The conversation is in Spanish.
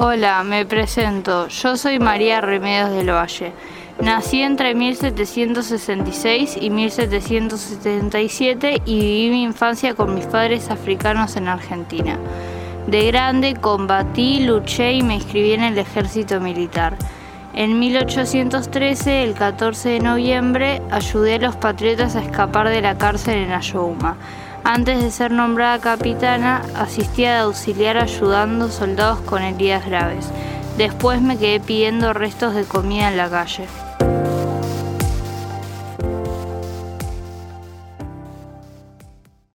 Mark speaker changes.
Speaker 1: Hola, me presento. Yo soy María Remedios del Valle. Nací entre 1766 y 1777 y viví mi infancia con mis padres africanos en Argentina. De grande combatí, luché y me inscribí en el ejército militar. En 1813, el 14 de noviembre, ayudé a los patriotas a escapar de la cárcel en Ayohuma. Antes de ser nombrada capitana, asistía de auxiliar ayudando soldados con heridas graves. Después me quedé pidiendo restos de comida en la calle.